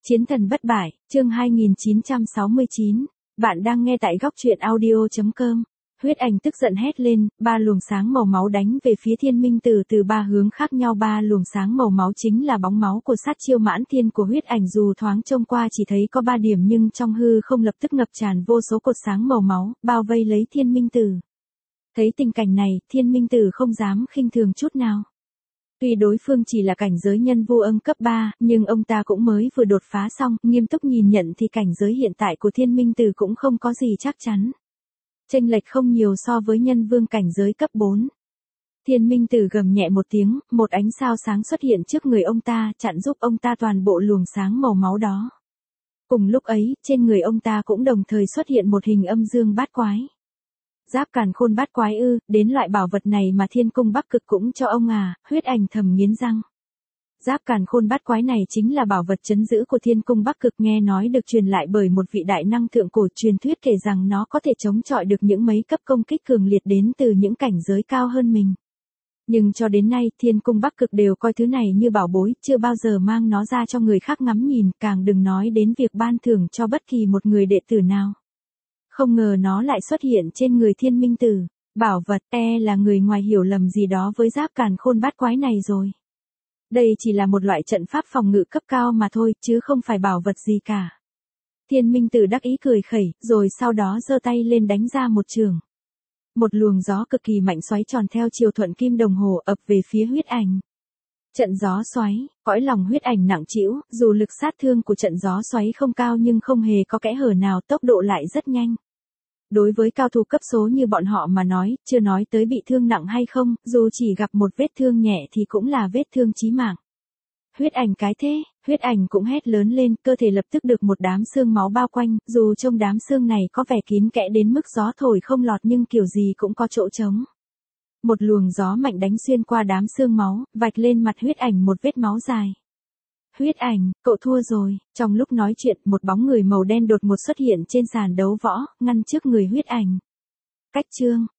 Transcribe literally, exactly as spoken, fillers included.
Chiến thần bất bại, chương hai nghìn chín trăm sáu mươi chín. Bạn đang nghe tại góc truyện audio chấm com. Huyết ảnh tức giận hét lên, ba luồng sáng màu máu đánh về phía Thiên Minh Tử từ ba hướng khác nhau. Ba luồng sáng màu máu chính là bóng máu của sát chiêu mãn thiên của huyết ảnh, dù thoáng trông qua chỉ thấy có ba điểm nhưng trong hư không lập tức ngập tràn vô số cột sáng màu máu, bao vây lấy Thiên Minh Tử. Thấy tình cảnh này, Thiên Minh Tử không dám khinh thường chút nào. Tuy đối phương chỉ là cảnh giới nhân vô âm cấp ba, nhưng ông ta cũng mới vừa đột phá xong, nghiêm túc nhìn nhận thì cảnh giới hiện tại của Thiên Minh Tử cũng không có gì chắc chắn. Chênh lệch không nhiều so với nhân vương cảnh giới cấp bốn. Thiên Minh Tử gầm nhẹ một tiếng, một ánh sao sáng xuất hiện trước người ông ta, chặn giúp ông ta toàn bộ luồng sáng màu máu đó. Cùng lúc ấy, trên người ông ta cũng đồng thời xuất hiện một hình âm dương bát quái. Giáp càn khôn bát quái ư, đến loại bảo vật này mà Thiên Cung Bắc Cực cũng cho ông à, huyết ảnh thầm nghiến răng. Giáp càn khôn bát quái này chính là bảo vật trấn giữ của Thiên Cung Bắc Cực, nghe nói được truyền lại bởi một vị đại năng thượng cổ, truyền thuyết kể rằng nó có thể chống chọi được những mấy cấp công kích cường liệt đến từ những cảnh giới cao hơn mình. Nhưng cho đến nay, Thiên Cung Bắc Cực đều coi thứ này như bảo bối, chưa bao giờ mang nó ra cho người khác ngắm nhìn, càng đừng nói đến việc ban thưởng cho bất kỳ một người đệ tử nào. Không ngờ nó lại xuất hiện trên người Thiên Minh Tử. Bảo vật, e là người ngoài hiểu lầm gì đó với giáp càn khôn bát quái này rồi. Đây chỉ là một loại trận pháp phòng ngự cấp cao mà thôi, chứ không phải bảo vật gì cả. Thiên Minh Tử đắc ý cười khẩy, rồi sau đó giơ tay lên đánh ra một trường. Một luồng gió cực kỳ mạnh xoáy tròn theo chiều thuận kim đồng hồ ập về phía huyết ảnh. Trận gió xoáy, cõi lòng huyết ảnh nặng trĩu, dù lực sát thương của trận gió xoáy không cao nhưng không hề có kẽ hở nào, tốc độ lại rất nhanh. Đối với cao thủ cấp số như bọn họ mà nói, chưa nói tới bị thương nặng hay không, dù chỉ gặp một vết thương nhẹ thì cũng là vết thương chí mạng. Huyết ảnh cái thế, huyết ảnh cũng hét lớn lên, cơ thể lập tức được một đám xương máu bao quanh, dù trong đám xương này có vẻ kín kẽ đến mức gió thổi không lọt nhưng kiểu gì cũng có chỗ trống. Một luồng gió mạnh đánh xuyên qua đám xương máu, vạch lên mặt huyết ảnh một vết máu dài. Huyết ảnh, cậu thua rồi. Trong lúc nói chuyện, một bóng người màu đen đột ngột xuất hiện trên sàn đấu võ, ngăn trước người huyết ảnh. Cách chương,